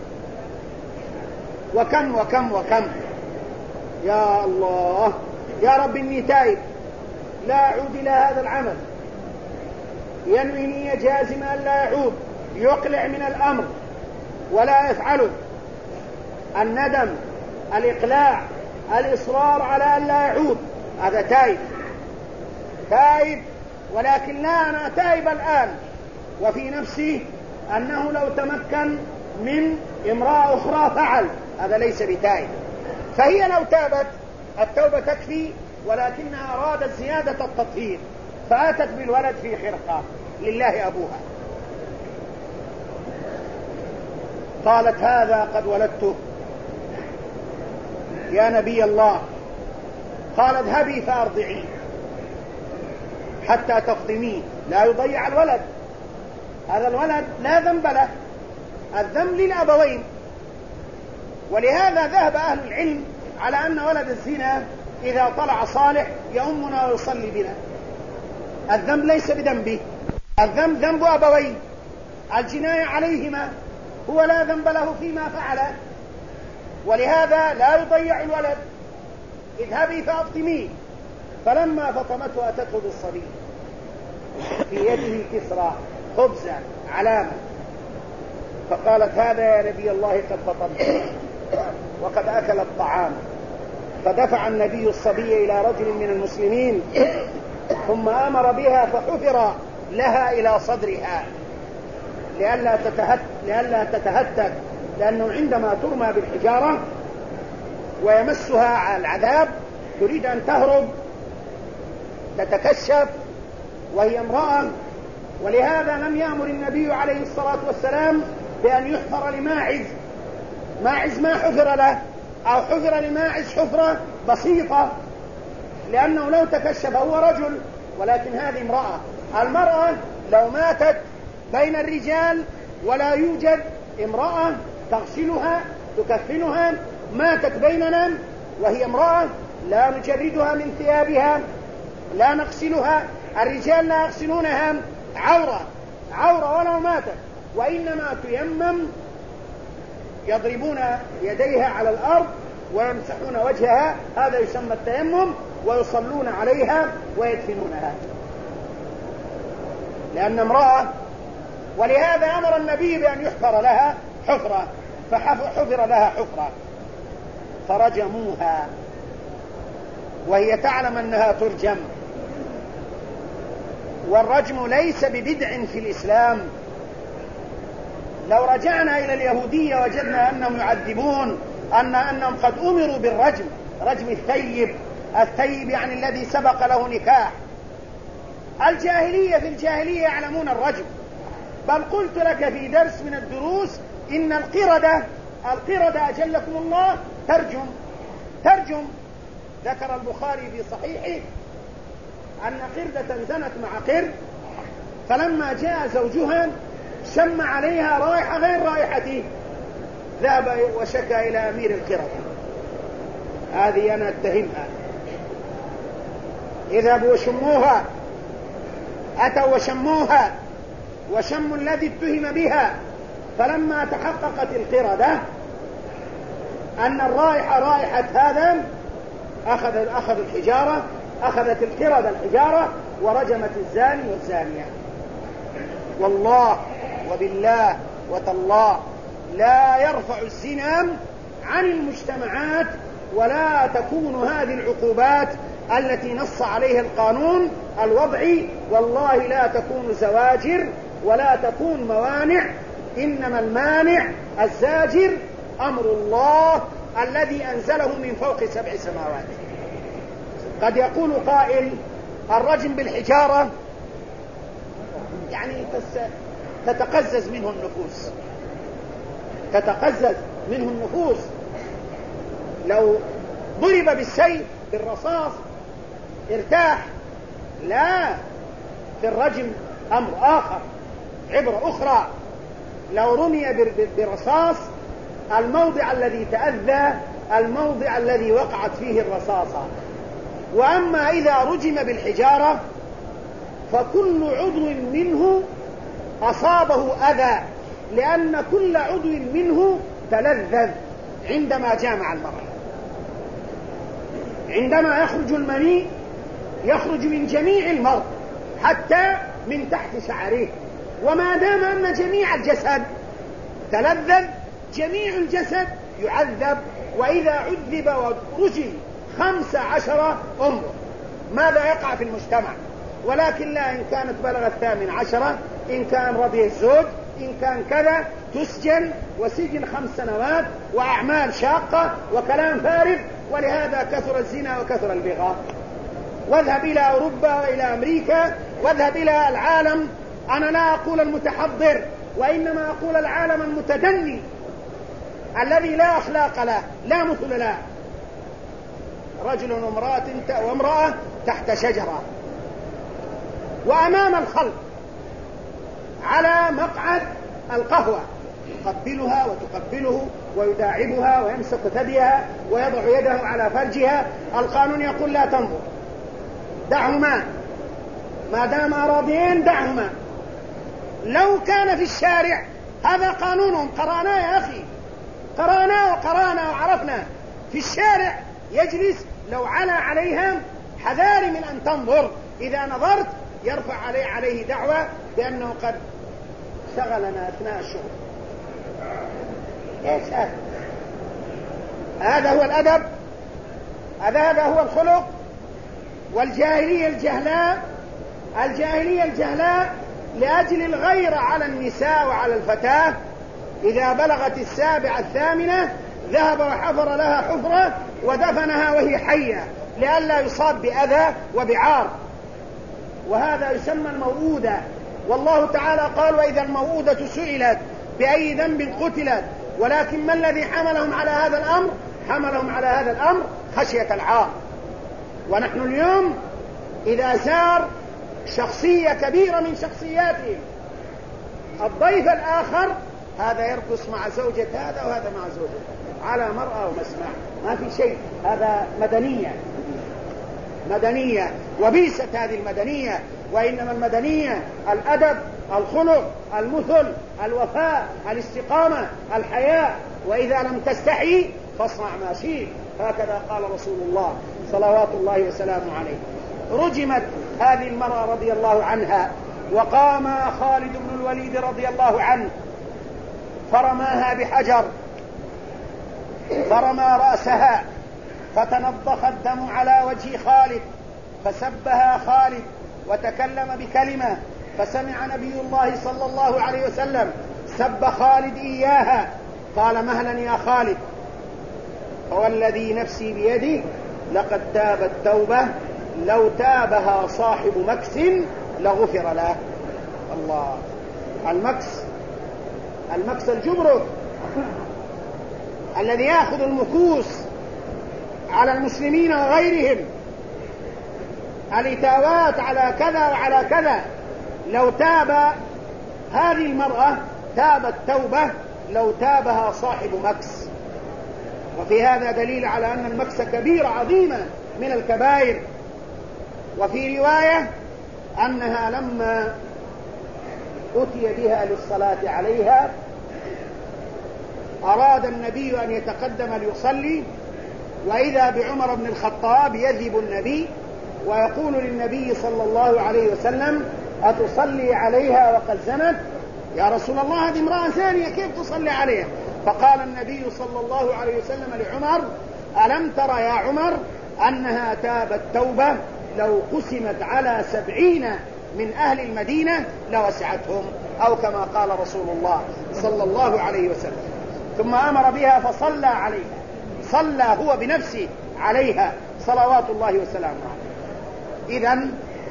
وكم وكم وكم. يا الله، يا رب إني تائب، لا أعود إلى هذا العمل. ينوي نية جازمة أن لا يعود، يقلع من الأمر ولا يفعله. الندم، الإقلاع، الإصرار على أن لا يعود، هذا تائب. تائب، ولكن لا أنا تائب الآن وفي نفسي أنه لو تمكن من امرأة أخرى فعل، هذا ليس بتائب. فهي لو تابت التوبة تكفي، ولكنها أرادت زيادة التطهير، فأتت بالولد في خرقة لله أبوها، قالت هذا قد ولدته يا نبي الله. قال اذهبي فأرضعيه حتى تفطميه، لا يضيع الولد، هذا الولد لا ذنب له، الذنب للأبوين. ولهذا ذهب أهل العلم على أن ولد الزنا إذا طلع صالح يؤمنا ويصلي بنا، الذنب ليس بذنبه، الذنب ذنب أبوين، الجناية عليهما، هو لا ذنب له فيما فعله، ولهذا لا يضيع الولد. اذهبي فأفطميه. فلما فطمته أتته بالصبي في يده كسرى خبزة علامة، فقالت هذا يا نبي الله قد فطمت وقد أكل الطعام. فدفع النبي الصبي إلى رجل من المسلمين ثم أمر بها فحفر لها إلى صدرها لئلا تتهتك، لأنه عندما ترمى بالحجارة ويمسها العذاب تريد أن تهرب تتكشف وهي امرأة. ولهذا لم يأمر النبي عليه الصلاة والسلام بأن يحفر لماعز، ماعز ما حفر له، أو حفر لماعز حفرة بسيطة، لأنه لو تكشف هو رجل، ولكن هذه امرأة. المرأة لو ماتت بين الرجال ولا يوجد امرأة تغسلها تكفنها، ماتت بيننا وهي امرأة لا نجردها من ثيابها، لا نغسلها، الرجال لا يغسلونها، عورة ولو ماتت، وإنما تيمم، يضربون يديها على الأرض ويمسحون وجهها، هذا يسمى التيمم، ويصلون عليها ويدفنونها لأن امرأة. ولهذا أمر النبي بأن يحفر لها حفرة، فحفر لها حفرة فرجموها وهي تعلم أنها ترجم. والرجم ليس ببدع في الإسلام. لو رجعنا إلى اليهودية وجدنا أنهم يعذبون أنهم قد أمروا بالرجم، رجم الثيب يعني الذي سبق له نكاح. في الجاهلية يعلمون الرجم، بل قلت لك في درس من الدروس إن القردة أجلكم الله ترجم. ذكر البخاري في صحيحه أن قردة زنت مع قرد، فلما جاء زوجها شم عليها رائحة غير رائحته، ذهب وشكى إلى أمير القردة، هذه أنا أتهمها، اذهبوا وشموها. أتوا وشموها وشموا الذي اتهم بها، فلما تحققت القردة أن الرائحة رائحة هذا أخذت القردة الحجارة ورجمت الزاني والزانية. والله وبالله وتالله لا يرفع الزنا عن المجتمعات، ولا تكون هذه العقوبات التي نص عليها القانون الوضعي، والله لا تكون زواجر ولا تكون موانع، إنما المانع الزاجر أمر الله الذي أنزله من فوق 7 سماوات. قد يقول قائل الرجم بالحجارة يعني تتقزز منه النفوس، لو ضرب بالسيف بالرصاص ارتاح. لا، في الرجم أمر آخر، عبرة أخرى. لو رمي برصاص الموضع الذي تأذى الموضع الذي وقعت فيه الرصاصة. وأما إذا رجم بالحجارة فكل عضو منه أصابه أذى، لأن كل عضو منه تلذذ عندما جامع المرأة. عندما يخرج المني يخرج من جميع المرء حتى من تحت شعره، وما دام أن جميع الجسد تلذذ جميع الجسد يعذب. وإذا عذب ورجم 15 انظر ماذا يقع في المجتمع. ولكن لا، إن كانت بلغت 18، إن كان رضي الزوج، إن كان كذا، تسجن وسجن 5 سنوات وأعمال شاقة وكلام فارغ. ولهذا كثر الزنا وكثر البغاء. واذهب إلى أوروبا وإلى أمريكا واذهب إلى العالم، أنا لا أقول المتحضر وإنما أقول العالم المتدني الذي لا أخلاق له لا مثل له، رجل وامرأة تحت شجرة وأمام الخلق على مقعد القهوة، يقبلها وتقبله ويداعبها ويمسك ثديها ويضع يده على فرجها. القانون يقول لا تنظر، دعهما ما دام راضيين، دعهما. لو كان في الشارع هذا قانونهم، قرأناه يا أخي، قرأنا وعرفنا. في الشارع يجلس لو علا عليها حذار من أن تنظر، إذا نظرت يرفع عليه دعوة بأنه قد شغلنا أثناء الشغل. إيش هذا هو الأدب، هذا هو الخلق. والجاهلية الجهلاء لأجل الغيرة على النساء وعلى الفتاة إذا بلغت 7 8 ذهب وحفر لها حفرة ودفنها وهي حية لئلا يصاب بأذى وبعار، وهذا يسمى الموؤودة. والله تعالى قال وإذا الموؤودة سئلت بأي ذنب قتلت، ولكن ما الذي حملهم على هذا الأمر؟ حملهم على هذا الأمر خشية العار. ونحن اليوم إذا زار شخصية كبيرة من شخصياتهم الضيف الآخر، هذا يرقص مع زوجة هذا وهذا مع زوجته على مرأى ومسمع، ما في شيء، هذا مدنية وبيست هذه المدنية. وإنما المدنية الأدب، الخلق، المثل، الوفاء، الاستقامة، الحياء. وإذا لم تستحي فاصنع ما شئت، هكذا قال رسول الله صلوات الله وسلامه عليه. رجمت هذه المرأة رضي الله عنها، وقام خالد بن الوليد رضي الله عنه فرماها بحجر، فرمى رأسها فتنضخ الدم على وجه خالد، فسبها خالد وتكلم بكلمة، فسمع نبي الله صلى الله عليه وسلم سب خالد إياها، قال مهلا يا خالد، فوالذي نفسي بيده لقد تابت توبة لو تابها صاحب مكس لغفر له. الله، المكس الجبرك الذي يأخذ المكوس على المسلمين وغيرهم، الإتاوات على كذا وعلى كذا، لو تاب هذه المرأة تابت توبة لو تابها صاحب مكس. وفي هذا دليل على أن المكس كبيرة عظيمة من الكبائر. وفي رواية أنها لما أتي بها للصلاة عليها أراد النبي أن يتقدم ليصلي، وإذا بعمر بن الخطاب يذهب النبي ويقول للنبي صلى الله عليه وسلم أتصلي عليها وقد زنت؟ يا رسول الله هذه امرأة ثانية كيف تصلي عليها؟ فقال النبي صلى الله عليه وسلم لعمر ألم ترى يا عمر أنها تابت توبة لو قسمت على 70 من أهل المدينة لوسعتهم، أو كما قال رسول الله صلى الله عليه وسلم. ثم أمر بها فصلى عليها، صلى هو بنفسه عليها صلوات الله وسلامه عليه. إذن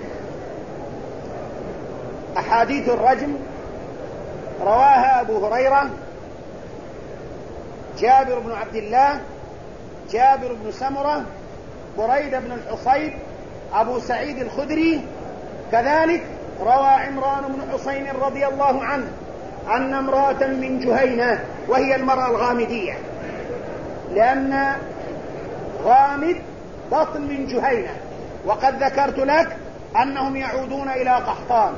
أحاديث الرجم رواها أبو هريرة، جابر بن عبد الله، جابر بن سمرة، بريدة بن الحصيب، أبو سعيد الخدري. كذلك روى عمران بن حسين رضي الله عنه أن امرأة من جهينة، وهي المرأة الغامدية، لأن غامد بطن من جهينة. وقد ذكرت لك أنهم يعودون إلى قحطان،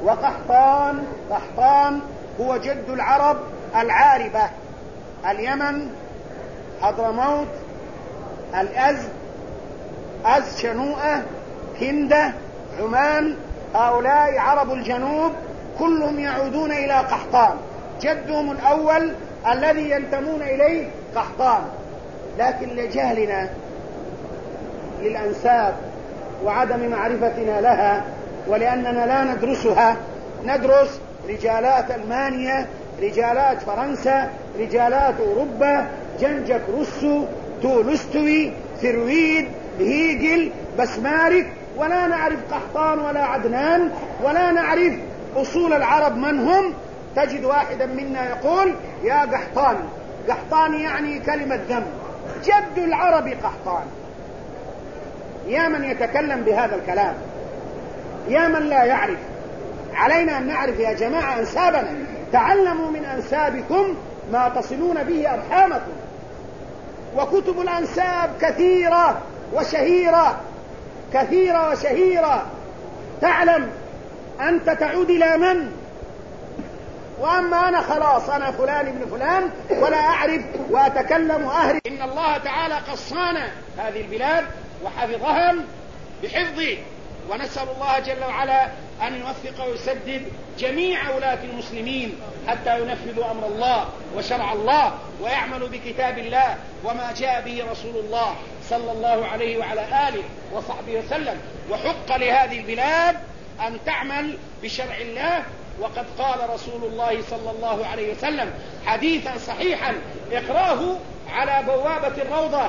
وقحطان هو جد العرب العاربة، اليمن، حضرموت، الأزد، شنوءة، هندة، عمان، هؤلاء عرب الجنوب كلهم يعودون إلى قحطان، جدهم الأول الذي ينتمون إليه قحطان. لكن لجهلنا للأنساب وعدم معرفتنا لها، ولأننا لا ندرسها، ندرس رجالات ألمانيا، رجالات فرنسا، رجالات أوروبا، جنجك روسو، تولستوي، فرويد، هيجل، بسمارك، ولا نعرف قحطان ولا عدنان ولا نعرف أصول العرب من هم، تجد واحدا منا يقول يا قحطان. قحطان يعني كلمة ذم، جد العرب قحطان. يا من يتكلم بهذا الكلام، يا من لا يعرف. علينا أن نعرف يا جماعة أنسابنا، تعلموا من أنسابكم ما تصلون به أرحامكم. وكتب الأنساب كثيرة وشهيرة، كثيرة وشهيرة. تعلم أنت تعود إلى من؟ وأما أنا خلاص أنا فلان ابن فلان ولا أعرف وأتكلم وأهرب. إن الله تعالى قصانا هذه البلاد وحفظها بحفظه، ونسأل الله جل وعلا أن يوفق ويسدد جميع ولاة المسلمين حتى ينفذوا أمر الله وشرع الله ويعملوا بكتاب الله وما جاء به رسول الله صلى الله عليه وعلى آله وصحبه وسلم. وحق لهذه البلاد أن تعمل بشرع الله. وقد قال رسول الله صلى الله عليه وسلم حديثا صحيحا اقراه على بوابة الروضة: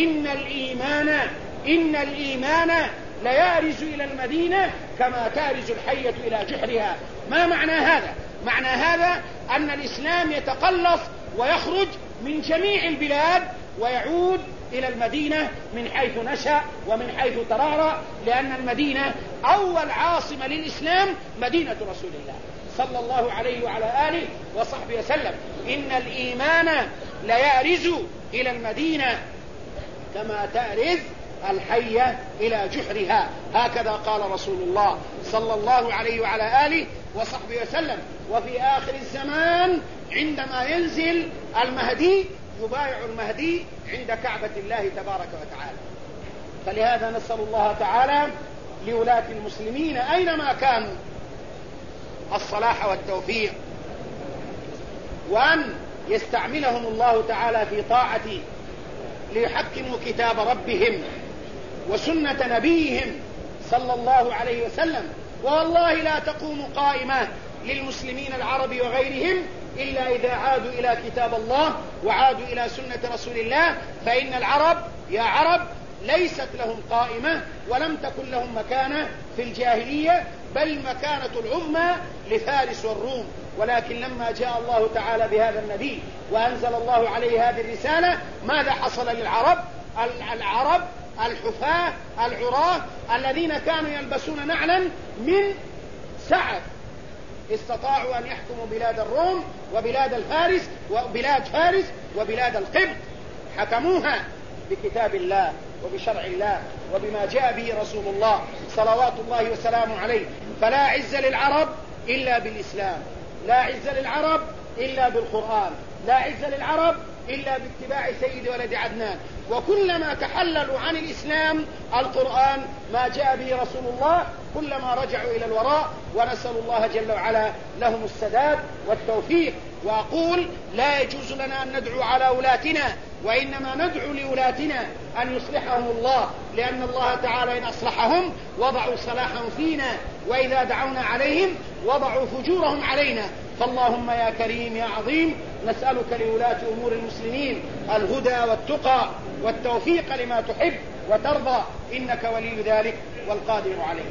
إن الإيمان ليارز إلى المدينة كما تارز الحية إلى جحرها. ما معنى هذا؟ معنى هذا أن الإسلام يتقلص ويخرج من جميع البلاد ويعود إلى المدينة من حيث نشأ ومن حيث ترعرع، لأن المدينة أول عاصمة للإسلام مدينة رسول الله صلى الله عليه وعلى آله وصحبه وسلم. إن الإيمان ليارز إلى المدينة كما تارز الحية إلى جحرها، هكذا قال رسول الله صلى الله عليه وعلى آله وصحبه وسلم. وفي آخر الزمان عندما ينزل المهدي يبايع المهدي عند كعبة الله تبارك وتعالى. فلهذا نسأل الله تعالى لولاة المسلمين أينما كانوا الصلاح والتوفيق، وأن يستعملهم الله تعالى في طاعته ليحكموا كتاب ربهم وسنة نبيهم صلى الله عليه وسلم. والله لا تقوم قائمة للمسلمين العرب وغيرهم إلا إذا عادوا إلى كتاب الله وعادوا إلى سنة رسول الله. فإن العرب يا عرب ليست لهم قائمة ولم تكن لهم مكانة في الجاهلية، بل مكانة العظمى لفارس والروم. ولكن لما جاء الله تعالى بهذا النبي وأنزل الله عليه هذه الرسالة ماذا حصل للعرب؟ العرب الحفاة العراة الذين كانوا يلبسون نعلا من سعد استطاعوا أن يحكموا بلاد الروم وبلاد الفارس وبلاد فارس وبلاد القبط، حكموها بكتاب الله وبشرع الله وبما جاء به رسول الله صلوات الله وسلامه عليه. فلا عز للعرب إلا بالإسلام، لا عز للعرب إلا بالقرآن، لا عز للعرب إلا باتباع سيد ولد عدنان. وكلما تحللوا عن الإسلام القرآن ما جاء به رسول الله كلما رجعوا إلى الوراء. ونسأل الله جل وعلا لهم السداد والتوفيق. وأقول لا يجوز لنا أن ندعو على ولاتنا، وإنما ندعو لولاتنا أن يصلحهم الله، لأن الله تعالى إن أصلحهم وضعوا صلاحهم فينا، وإذا دعونا عليهم وضعوا فجورهم علينا. فاللهم يا كريم يا عظيم نسألك لولاة أمور المسلمين الهدى والتقى والتوفيق لما تحب وترضى، إنك ولي ذلك والقادر عليه.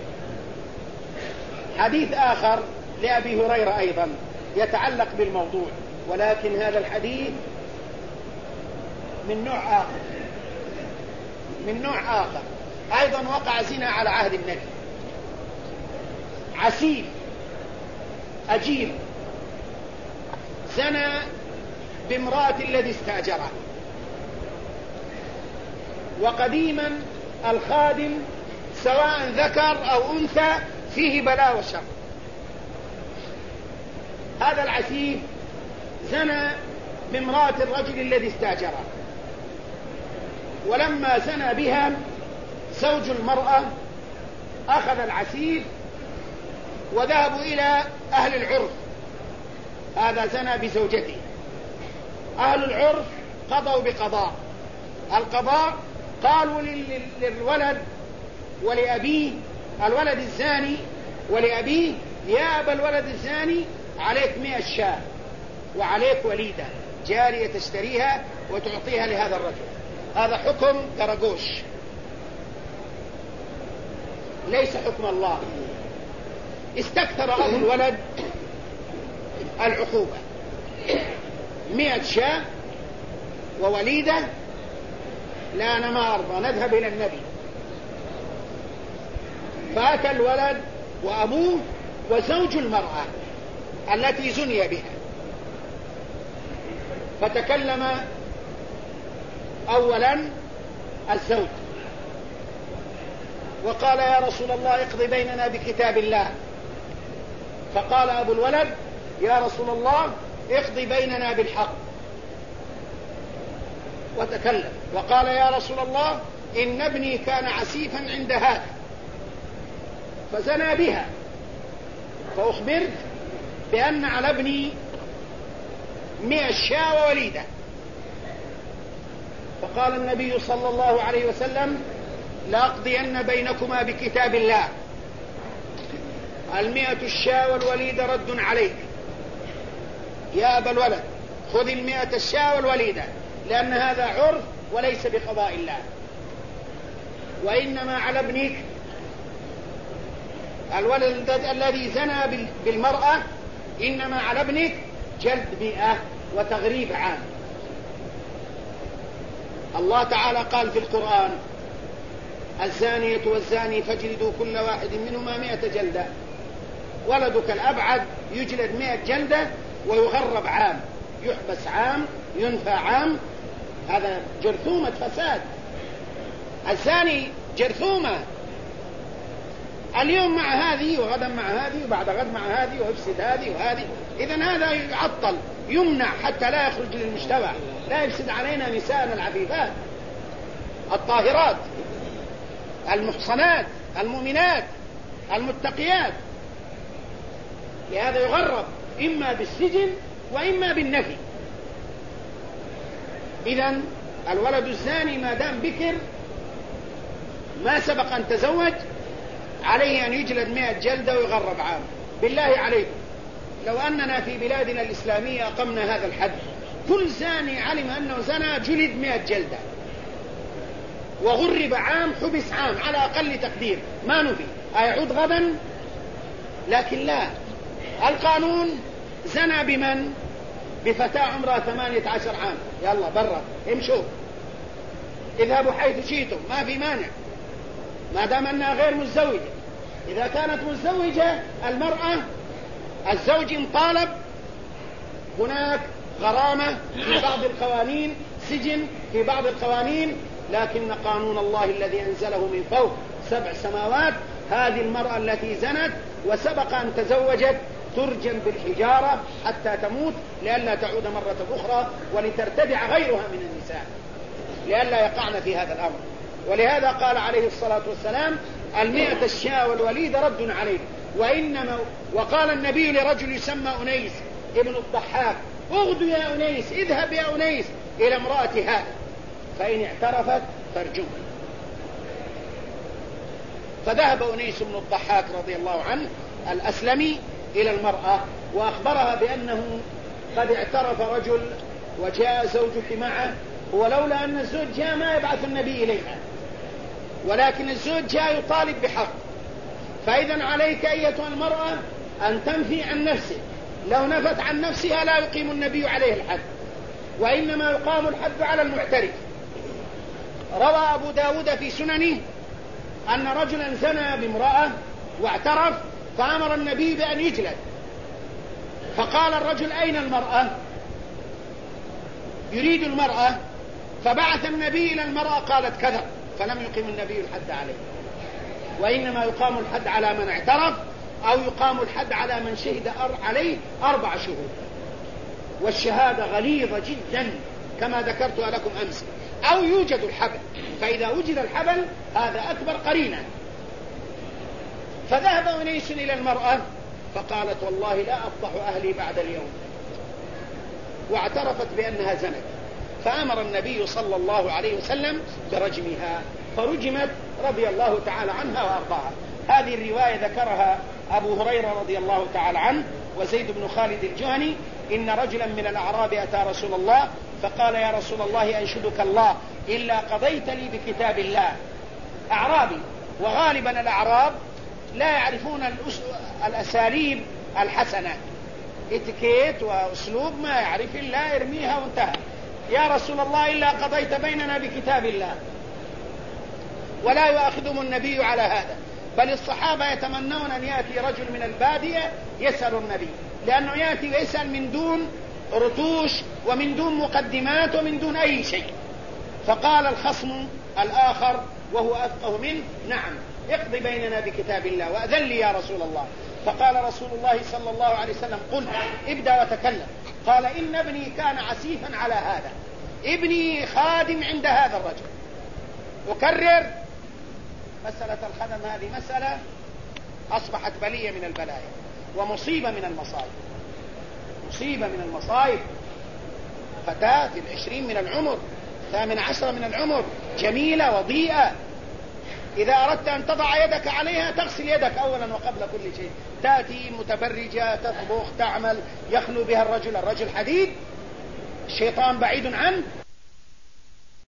حديث آخر لأبي هريرة أيضا يتعلق بالموضوع، ولكن هذا الحديث من نوع آخر أيضا وقع زنا على عهد النبي. عسيل أجير زنى بامرأة الذي استأجره. وقديما الخادم سواء ذكر أو أنثى فيه بلاء وشر. هذا العسيل زنى بامرأة الرجل الذي استأجره، ولما زنى بها زوج المرأة أخذ العسيل وذهبوا إلى أهل العرف. هذا زنى بزوجته. أهل العرف قضوا بقضاء. القضاء قالوا للولد ولأبيه، الولد الزاني ولأبيه: يا أبا الولد الزاني عليك 100 شاة وعليك وليدة جارية تشتريها وتعطيها لهذا الرجل. هذا حكم كرجوش. ليس حكم الله. استكثر أبو الولد العقوبة، 100 شاة ووليدة. لا أنا ما أرضى، نذهب إلى النبي. فأتى الولد وأبوه وزوج المرأة التي زني بها، فتكلم أولا الزوج وقال يا رسول الله اقضي بيننا بكتاب الله. فقال أبو الولد يا رسول الله اقضي بيننا بالحق، وتكلم وقال يا رسول الله إن ابني كان عسيفا عند هذا فزنى بها، فأخبرت بأن على ابني 100 شاة ووليدة. فقال النبي صلى الله عليه وسلم لأقضين بينكما بكتاب الله، 100 الشاة والوليدة رد عليك يا أبا الولد، خذ 100 الشاة والوليدة، لأن هذا عرف وليس بقضاء الله، وإنما على ابنك الولد الذي زنى بالمرأة، إنما على ابنك جلد 100 وتغريب عام. الله تعالى قال في القرآن الزانية والزاني فاجلدوا كل واحد منهما 100 جلدة. ولدك الأبعد يجلد 100 جلدة ويغرب عام، يحبس عام، ينفى عام. هذا جرثومة فساد. الزاني جرثومة، اليوم مع هذه وغدا مع هذه وبعد غد مع هذه ويفسد هذه وهذه. إذن هذا يعطل، يمنع حتى لا يخرج للمجتمع، لا يفسد علينا نساءنا العفيفات الطاهرات المحصنات المؤمنات المتقيات. لهذا يغرب إما بالسجن وإما بالنفي. إذن الولد الزاني ما دام بكر ما سبق أن تزوج عليه أن يجلد 100 جلدة ويغرب عام. بالله عليكم لو أننا في بلادنا الإسلامية أقمنا هذا الحد، كل زاني علم أنه زنى جلد 100 جلدة وغرب عام، حبس عام على أقل تقدير، ما نفي. أيعود غدا؟ لكن لا، القانون زنى بمن؟ بفتاة عمرها 18 عام، يلا برا امشوا اذهبوا حيث شئتم، ما في مانع ما دام أنها غير متزوجة. إذا كانت متزوجة المرأة الزوج طالب هناك غرامة في بعض القوانين، سجن في بعض القوانين، لكن قانون الله الذي أنزله من فوق 7 سماوات، هذه المرأة التي زنت وسبق أن تزوجت ترجم بالحجارة حتى تموت لئلا تعود مرة أخرى ولترتدع غيرها من النساء، لئلا يقعن في هذا الأمر. ولهذا قال عليه الصلاة والسلام 100 الشاة والوليد رد عليه. وقال النبي لرجل يسمى أنيس ابن الضحاك اغدو يا أنيس، اذهب يا أنيس إلى امرأتها فإن اعترفت فارجمها. فذهب أنيس بن الضحاك رضي الله عنه الأسلمي إلى المرأة وأخبرها بأنه قد اعترف رجل وجاء زوجك معه، ولولا أن الزوج جاء ما يبعث النبي إليها، ولكن الزوج جاء يطالب بحق. فإذا عليك أيتها المرأة أن تنفي عن نفسك، لو نفت عن نفسها لا يقيم النبي عليه الحد، وإنما يقام الحد على المعترف. روى أبو داود في سننه أن رجلا زنى بامرأة واعترف فأمر النبي بأن يجلد، فقال الرجل أين المرأة؟ يريد المرأة، فبعث النبي إلى المرأة قالت كذا، فلم يقيم النبي الحد عليه، وإنما يقام الحد على من اعترف، أو يقام الحد على من شهد عليه 4 شهود. والشهادة غليظة جدا كما ذكرتها لكم أمس. أو يوجد الحبل، فإذا وجد الحبل هذا أكبر قرينة. فذهب أنيس إلى المرأة فقالت والله لا أفضح أهلي بعد اليوم، واعترفت بأنها زنت، فأمر النبي صلى الله عليه وسلم برجمها، فرجمت رضي الله تعالى عنها وأرضاها. هذه الرواية ذكرها أبو هريرة رضي الله تعالى عنه وزيد بن خالد الجهني إن رجلا من الأعراب أتى رسول الله فقال يا رسول الله أنشدك الله إلا قضيت لي بكتاب الله. أعرابي وغالبا الأعراب لا يعرفون الأساليب الحسنة، اتيكيت وأسلوب ما يعرف إلا ارميها وانتهى. يا رسول الله إلا قضيت بيننا بكتاب الله. ولا يؤاخذهم النبي على هذا، بل الصحابة يتمنون أن يأتي رجل من البادية يسأل النبي، لأنه يأتي ويسأل من دون رتوش ومن دون مقدمات ومن دون أي شيء. فقال الخصم الآخر وهو أفقه منه: نعم، اقض بيننا بكتاب الله وأذن لي يا رسول الله. فقال رسول الله صلى الله عليه وسلم: قل، ابدأ وتكلم. قال: إن ابني كان عسيفا على هذا، ابني خادم عند هذا الرجل. أكرر، مسألة الخدم هذه مسألة أصبحت بلية من البلايا ومصيبة من المصائب، مصيبة من المصائب. فتاة 20 من العمر، 18 من العمر، جميلة وضيئة، إذا أردت أن تضع يدك عليها تغسل يدك أولا وقبل كل شيء. تأتي متبرجة، تطبخ، تعمل، يخلو بها الرجل حديد، الشيطان بعيد عنه،